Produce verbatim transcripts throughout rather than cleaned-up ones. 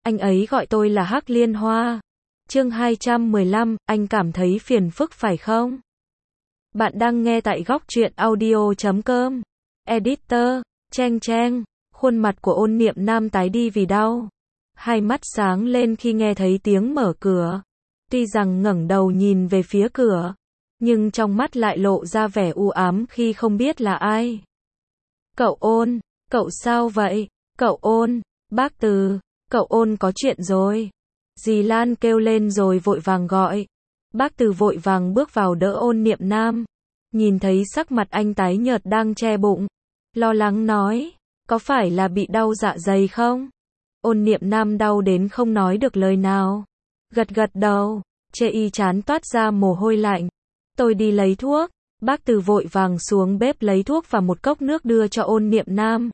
Anh ấy gọi tôi là Hắc Liên Hoa. Chương hai trăm mười lăm, anh cảm thấy phiền phức phải không? Bạn đang nghe tại góc truyện audio chấm com. Editor, Cheng Cheng, khuôn mặt của Ôn Niệm Nam tái đi vì đau. Hai mắt sáng lên khi nghe thấy tiếng mở cửa. Tuy rằng ngẩng đầu nhìn về phía cửa, nhưng trong mắt lại lộ ra vẻ u ám khi không biết là ai. Cậu Ôn, cậu sao vậy? Cậu Ôn, bác Từ, cậu Ôn có chuyện rồi. Dì Lan kêu lên rồi vội vàng gọi. Bác Từ vội vàng bước vào đỡ Ôn Niệm Nam. Nhìn thấy sắc mặt anh tái nhợt đang che bụng, lo lắng nói, có phải là bị đau dạ dày không? Ôn Niệm Nam đau đến không nói được lời nào. Gật gật đầu, chê y chán toát ra mồ hôi lạnh. Tôi đi lấy thuốc. Bác Từ vội vàng xuống bếp lấy thuốc và một cốc nước đưa cho Ôn Niệm Nam.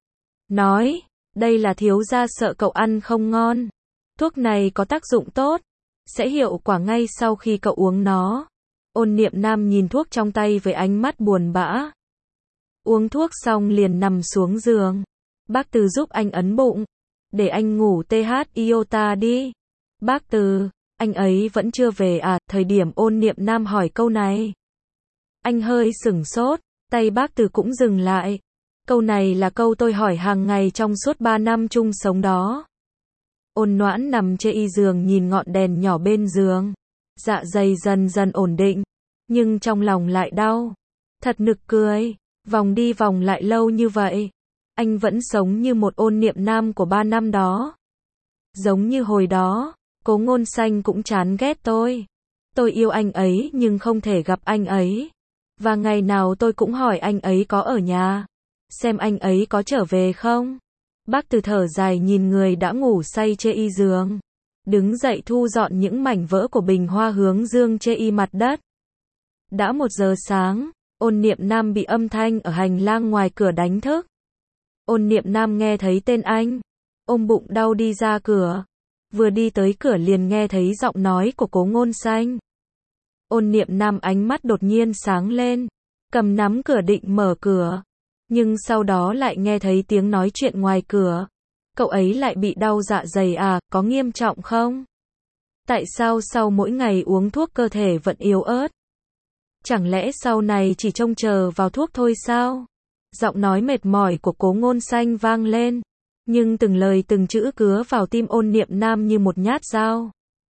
Nói, đây là thiếu gia sợ cậu ăn không ngon. Thuốc này có tác dụng tốt, sẽ hiệu quả ngay sau khi cậu uống nó. Ôn Niệm Nam nhìn thuốc trong tay với ánh mắt buồn bã. Uống thuốc xong liền nằm xuống giường. Bác Từ giúp anh ấn bụng, để anh ngủ tê hát iota đi. Bác Từ, anh ấy vẫn chưa về à? Thời điểm Ôn Niệm Nam hỏi câu này, anh hơi sửng sốt, tay bác Từ cũng dừng lại. Câu này là câu tôi hỏi hàng ngày trong suốt ba năm chung sống đó. Ôn Noãn nằm trên y giường nhìn ngọn đèn nhỏ bên giường. Dạ dày dần dần ổn định, nhưng trong lòng lại đau. Thật nực cười, vòng đi vòng lại lâu như vậy, anh vẫn sống như một Ôn Niệm Nam của ba năm đó. Giống như hồi đó, Cố Ngôn Xanh cũng chán ghét tôi. Tôi yêu anh ấy nhưng không thể gặp anh ấy. Và ngày nào tôi cũng hỏi anh ấy có ở nhà, xem anh ấy có trở về không. Bác Từ thở dài nhìn người đã ngủ say trên y giường. Đứng dậy thu dọn những mảnh vỡ của bình hoa hướng dương trên y mặt đất. Đã một giờ sáng, Ôn Niệm Nam bị âm thanh ở hành lang ngoài cửa đánh thức. Ôn Niệm Nam nghe thấy tên anh, ôm bụng đau đi ra cửa. Vừa đi tới cửa liền nghe thấy giọng nói của Cố Ngôn Xanh. Ôn Niệm Nam ánh mắt đột nhiên sáng lên, cầm nắm cửa định mở cửa. Nhưng sau đó lại nghe thấy tiếng nói chuyện ngoài cửa. Cậu ấy lại bị đau dạ dày à, có nghiêm trọng không? Tại sao sau mỗi ngày uống thuốc cơ thể vẫn yếu ớt? Chẳng lẽ sau này chỉ trông chờ vào thuốc thôi sao? Giọng nói mệt mỏi của Cố Ngôn Xanh vang lên, nhưng từng lời từng chữ cứa vào tim Ôn Niệm Nam như một nhát dao.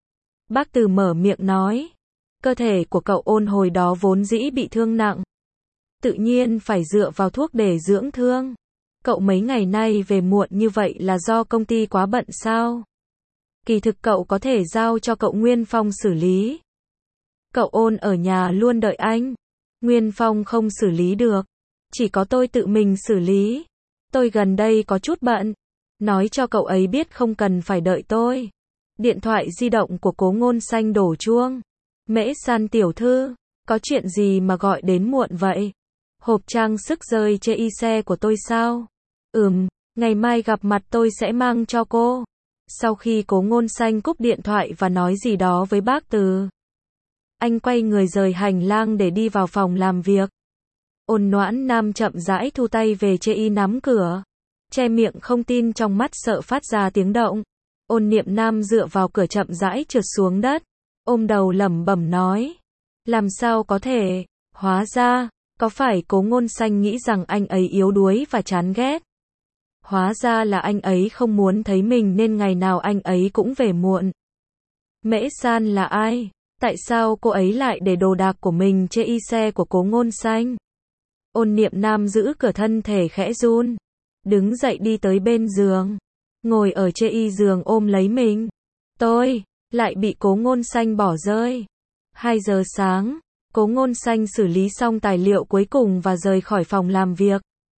Bác Từ mở miệng nói, cơ thể của cậu Ôn hồi đó vốn dĩ bị thương nặng, tự nhiên phải dựa vào thuốc để dưỡng thương. Cậu mấy ngày nay về muộn như vậy là do công ty quá bận sao? Kỳ thực cậu có thể giao cho cậu Nguyên Phong xử lý. Cậu Ôn ở nhà luôn đợi anh. Nguyên Phong không xử lý được, chỉ có tôi tự mình xử lý. Tôi gần đây có chút bận, nói cho cậu ấy biết không cần phải đợi tôi. Điện thoại di động của Cố Ngôn Xanh đổ chuông. Mễ San tiểu thư, có chuyện gì mà gọi đến muộn vậy? Hộp trang sức rơi trên y xe của tôi sao? Ừm, ngày mai gặp mặt tôi sẽ mang cho cô. Sau khi Cố Ngôn Xanh cúp điện thoại và nói gì đó với bác Từ, anh quay người rời hành lang để đi vào phòng làm việc. Ôn Noãn Nam chậm rãi thu tay về trên y nắm cửa, che miệng không tin trong mắt sợ phát ra tiếng động. Ôn Niệm Nam dựa vào cửa chậm rãi trượt xuống đất, ôm đầu lẩm bẩm nói, làm sao có thể, hóa ra, có phải Cố Ngôn Xanh nghĩ rằng anh ấy yếu đuối và chán ghét? Hóa ra là anh ấy không muốn thấy mình nên ngày nào anh ấy cũng về muộn. Mễ San là ai? Tại sao cô ấy lại để đồ đạc của mình trên y xe của Cố Ngôn Xanh? Ôn Niệm Nam giữ cửa thân thể khẽ run, đứng dậy đi tới bên giường, ngồi ở trên y giường ôm lấy mình. Tôi lại bị Cố Ngôn Xanh bỏ rơi. Hai giờ sáng, Cố Ngôn Xanh xử lý xong tài liệu cuối cùng và rời khỏi phòng làm việc.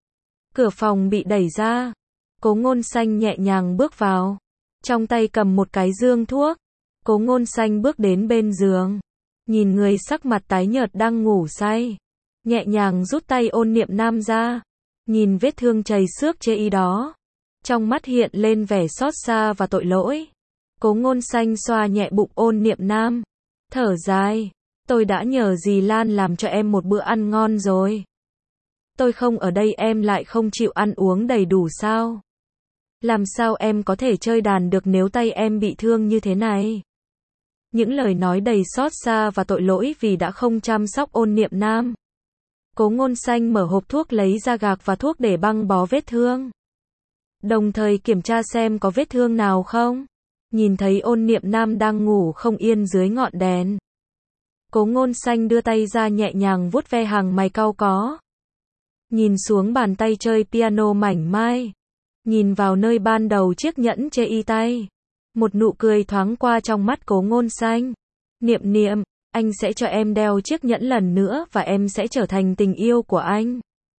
Cửa phòng bị đẩy ra. Cố Ngôn Xanh nhẹ nhàng bước vào, trong tay cầm một cái dương thuốc. Cố Ngôn Xanh bước đến bên giường, nhìn người sắc mặt tái nhợt đang ngủ say, nhẹ nhàng rút tay Ôn Niệm Nam ra, nhìn vết thương chảy xước trên y đó, trong mắt hiện lên vẻ xót xa và tội lỗi. Cố Ngôn Xanh xoa nhẹ bụng Ôn Niệm Nam, thở dài, tôi đã nhờ dì Lan làm cho em một bữa ăn ngon rồi. Tôi không ở đây em lại không chịu ăn uống đầy đủ sao? Làm sao em có thể chơi đàn được nếu tay em bị thương như thế này? Những lời nói đầy xót xa và tội lỗi vì đã không chăm sóc Ôn Niệm Nam. Cố Ngôn Xanh mở hộp thuốc lấy ra gạc và thuốc để băng bó vết thương. Đồng thời kiểm tra xem có vết thương nào không. Nhìn thấy Ôn Niệm Nam đang ngủ không yên dưới ngọn đèn. Cố Ngôn Xanh đưa tay ra nhẹ nhàng vuốt ve hàng mày cau có. Nhìn xuống bàn tay chơi piano mảnh mai. Nhìn vào nơi ban đầu chiếc nhẫn trên y tay. Một nụ cười thoáng qua trong mắt Cố Ngôn Xanh. Niệm Niệm, anh sẽ cho em đeo chiếc nhẫn lần nữa và em sẽ trở thành tình yêu của anh.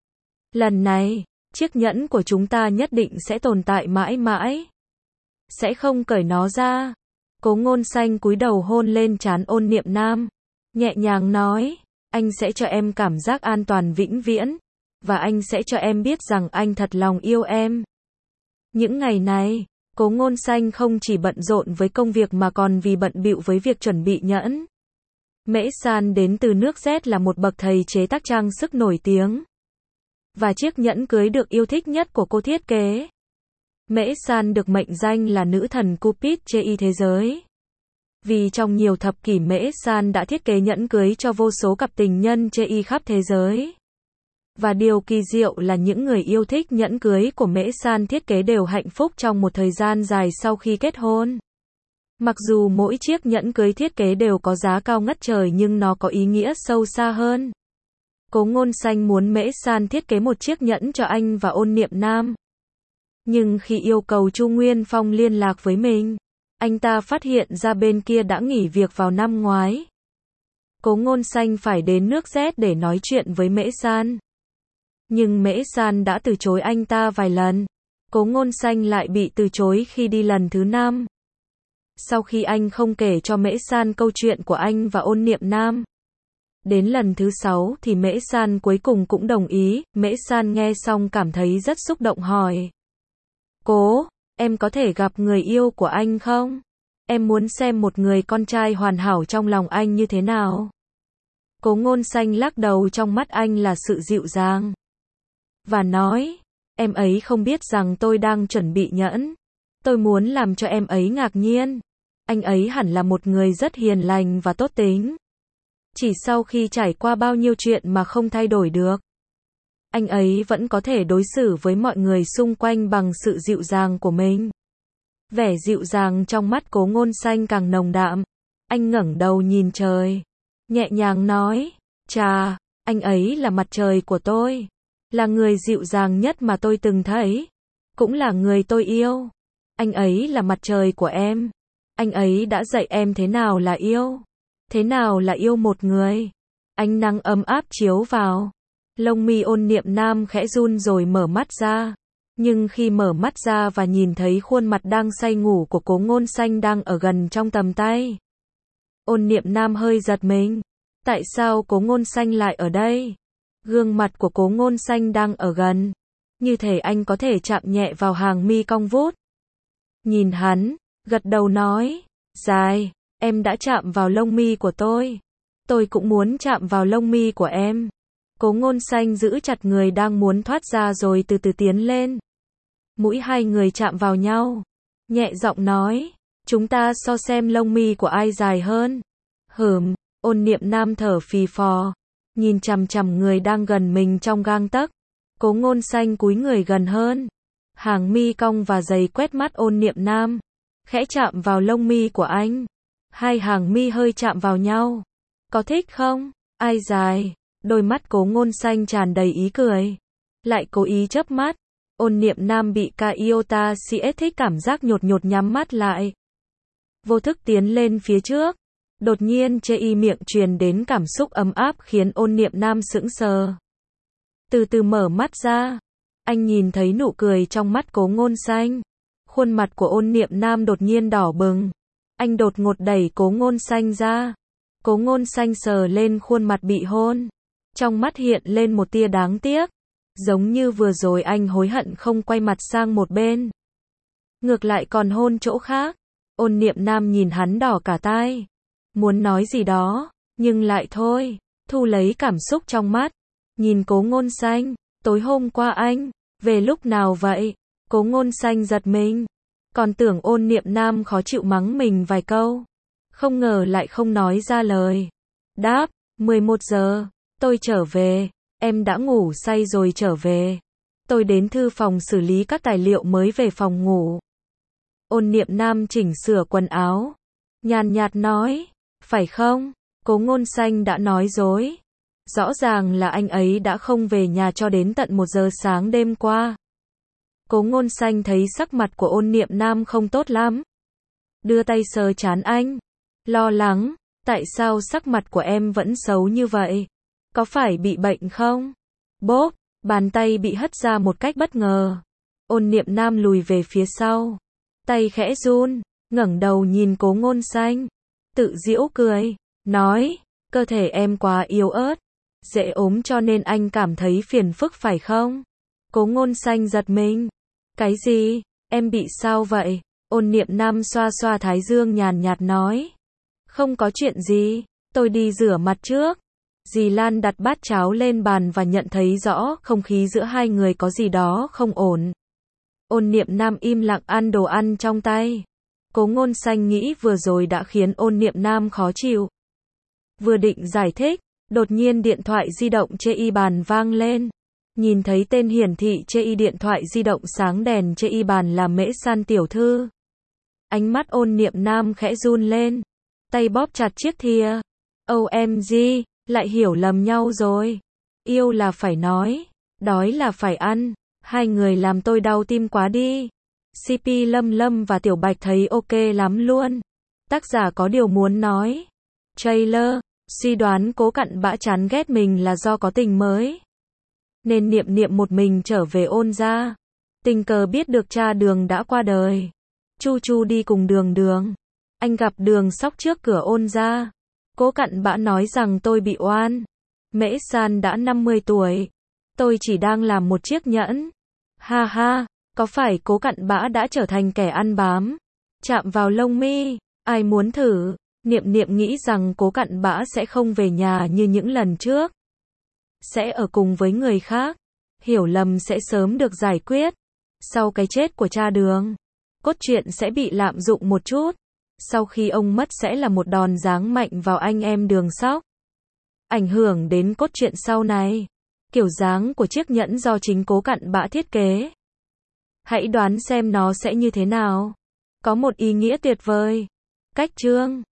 Lần này, chiếc nhẫn của chúng ta nhất định sẽ tồn tại mãi mãi. Sẽ không cởi nó ra. Cố Ngôn Xanh cúi đầu hôn lên trán Ôn Niệm Nam. Nhẹ nhàng nói, anh sẽ cho em cảm giác an toàn vĩnh viễn. Và anh sẽ cho em biết rằng anh thật lòng yêu em. Những ngày này, Cố Ngôn Xanh không chỉ bận rộn với công việc mà còn vì bận bịu với việc chuẩn bị nhẫn. Mễ San đến từ nước Z là một bậc thầy chế tác trang sức nổi tiếng. Và chiếc nhẫn cưới được yêu thích nhất của cô thiết kế. Mễ San được mệnh danh là nữ thần Cupid trên thế giới. Vì trong nhiều thập kỷ Mễ San đã thiết kế nhẫn cưới cho vô số cặp tình nhân trên khắp thế giới. Và điều kỳ diệu là những người yêu thích nhẫn cưới của Mễ San thiết kế đều hạnh phúc trong một thời gian dài sau khi kết hôn. Mặc dù mỗi chiếc nhẫn cưới thiết kế đều có giá cao ngất trời nhưng nó có ý nghĩa sâu xa hơn. Cố Ngôn Xanh muốn Mễ San thiết kế một chiếc nhẫn cho anh và Ôn Niệm Nam. Nhưng khi yêu cầu Chu Nguyên Phong liên lạc với mình, anh ta phát hiện ra bên kia đã nghỉ việc vào năm ngoái. Cố Ngôn Xanh phải đến nước Z để nói chuyện với Mễ San. Nhưng Mễ San đã từ chối anh ta vài lần. Cố Ngôn Xanh lại bị từ chối khi đi lần thứ năm. Sau khi anh không kể cho Mễ San câu chuyện của anh và Ôn Niệm Nam. Đến lần thứ sáu thì Mễ San cuối cùng cũng đồng ý. Mễ San nghe xong cảm thấy rất xúc động hỏi. Cố, em có thể gặp người yêu của anh không? Em muốn xem một người con trai hoàn hảo trong lòng anh như thế nào. Cố Ngôn Xanh lắc đầu, trong mắt anh là sự dịu dàng. Và nói, em ấy không biết rằng tôi đang chuẩn bị nhẫn. Tôi muốn làm cho em ấy ngạc nhiên. Anh ấy hẳn là một người rất hiền lành và tốt tính. Chỉ sau khi trải qua bao nhiêu chuyện mà không thay đổi được. Anh ấy vẫn có thể đối xử với mọi người xung quanh bằng sự dịu dàng của mình. Vẻ dịu dàng trong mắt Cố Ngôn Xanh càng nồng đạm. Anh ngẩng đầu nhìn trời. Nhẹ nhàng nói, chà, anh ấy là mặt trời của tôi. Là người dịu dàng nhất mà tôi từng thấy. Cũng là người tôi yêu. Anh ấy là mặt trời của em. Anh ấy đã dạy em thế nào là yêu. Thế nào là yêu một người. Ánh nắng ấm áp chiếu vào. Lông mi Ôn Niệm Nam khẽ run rồi mở mắt ra. Nhưng khi mở mắt ra và nhìn thấy khuôn mặt đang say ngủ của Cố Ngôn Xanh đang ở gần trong tầm tay. Ôn Niệm Nam hơi giật mình. Tại sao Cố Ngôn Xanh lại ở đây? Gương mặt của Cố Ngôn Xanh đang ở gần. Như thể anh có thể chạm nhẹ vào hàng mi cong vút. Nhìn hắn, gật đầu nói. Dài, em đã chạm vào lông mi của tôi. Tôi cũng muốn chạm vào lông mi của em. Cố Ngôn Xanh giữ chặt người đang muốn thoát ra rồi từ từ tiến lên. Mũi hai người chạm vào nhau. Nhẹ giọng nói. Chúng ta so xem lông mi của ai dài hơn. Hửm, Ôn Niệm Nam thở phì phò. Nhìn chằm chằm người đang gần mình trong gang tấc. Cố Ngôn Xanh cúi người gần hơn. Hàng mi cong và dày quét mắt Ôn Niệm Nam. Khẽ chạm vào lông mi của anh. Hai hàng mi hơi chạm vào nhau. Có thích không? Ai dài? Đôi mắt Cố Ngôn Xanh tràn đầy ý cười. Lại cố ý chớp mắt. Ôn Niệm Nam bị Kaiota siết thích cảm giác nhột nhột nhắm mắt lại. Vô thức tiến lên phía trước. Đột nhiên trên y miệng truyền đến cảm xúc ấm áp khiến Ôn Niệm Nam sững sờ. Từ từ mở mắt ra. Anh nhìn thấy nụ cười trong mắt Cố Ngôn Xanh. Khuôn mặt của Ôn Niệm Nam đột nhiên đỏ bừng. Anh đột ngột đẩy Cố Ngôn Xanh ra. Cố Ngôn Xanh sờ lên khuôn mặt bị hôn. Trong mắt hiện lên một tia đáng tiếc. Giống như vừa rồi anh hối hận không quay mặt sang một bên. Ngược lại còn hôn chỗ khác. Ôn Niệm Nam nhìn hắn đỏ cả tai. Muốn nói gì đó, nhưng lại thôi. Thu lấy cảm xúc trong mắt. Nhìn Cố Ngôn Xanh. Tối hôm qua anh, về lúc nào vậy? Cố Ngôn Xanh giật mình. Còn tưởng Ôn Niệm Nam khó chịu mắng mình vài câu. Không ngờ lại không nói ra lời. Đáp, mười một giờ, tôi trở về. Em đã ngủ say rồi trở về. Tôi đến thư phòng xử lý các tài liệu mới về phòng ngủ. Ôn Niệm Nam chỉnh sửa quần áo. Nhàn nhạt nói, phải không? Cố Ngôn Xanh đã nói dối. Rõ ràng là anh ấy đã không về nhà cho đến tận một giờ sáng đêm qua. Cố Ngôn Xanh thấy sắc mặt của Ôn Niệm Nam không tốt lắm. Đưa tay sờ trán anh. Lo lắng, tại sao sắc mặt của em vẫn xấu như vậy? Có phải bị bệnh không? Bốp, bàn tay bị hất ra một cách bất ngờ. Ôn Niệm Nam lùi về phía sau. Tay khẽ run, ngẩng đầu nhìn Cố Ngôn Xanh. Tự giễu cười, nói, cơ thể em quá yếu ớt. Dễ ốm cho nên anh cảm thấy phiền phức phải không? Cố Ngôn Xanh giật mình. Cái gì? Em bị sao vậy? Ôn Niệm Nam xoa xoa thái dương nhàn nhạt nói. Không có chuyện gì, tôi đi rửa mặt trước. Dì Lan đặt bát cháo lên bàn và nhận thấy rõ không khí giữa hai người có gì đó không ổn. Ôn Niệm Nam im lặng ăn đồ ăn trong tay. Cố Ngôn Xanh nghĩ vừa rồi đã khiến Ôn Niệm Nam khó chịu. Vừa định giải thích, đột nhiên điện thoại di động trên y bàn vang lên. Nhìn thấy tên hiển thị trên y điện thoại di động sáng đèn trên y bàn là Mễ San tiểu thư. Ánh mắt Ôn Niệm Nam khẽ run lên. Tay bóp chặt chiếc thìa. O M G, lại hiểu lầm nhau rồi. Yêu là phải nói, đói là phải ăn. Hai người làm tôi đau tim quá đi. xê pê Lâm Lâm và Tiểu Bạch thấy ok lắm luôn. Tác giả có điều muốn nói. Trailer, suy đoán Cố Cặn Bã chán ghét mình là do có tình mới. Nên Niệm Niệm một mình trở về Ôn gia. Tình cờ biết được cha Đường đã qua đời. Chu Chu đi cùng Đường Đường. Anh gặp Đường Sóc trước cửa Ôn gia. Cố Cặn Bã nói rằng tôi bị oan. Mễ San đã năm mươi tuổi. Tôi chỉ đang làm một chiếc nhẫn. Ha ha, có phải Cố Cặn Bã đã trở thành kẻ ăn bám? Chạm vào lông mi, ai muốn thử? Niệm Niệm nghĩ rằng Cố Cặn Bã sẽ không về nhà như những lần trước. Sẽ ở cùng với người khác. Hiểu lầm sẽ sớm được giải quyết. Sau cái chết của cha Đường, cốt truyện sẽ bị lạm dụng một chút. Sau khi ông mất sẽ là một đòn giáng mạnh vào anh em Đường Sóc. Ảnh hưởng đến cốt truyện sau này. Kiểu dáng của chiếc nhẫn do chính Cố Cặn Bã thiết kế. Hãy đoán xem nó sẽ như thế nào. Có một ý nghĩa tuyệt vời. Cách chương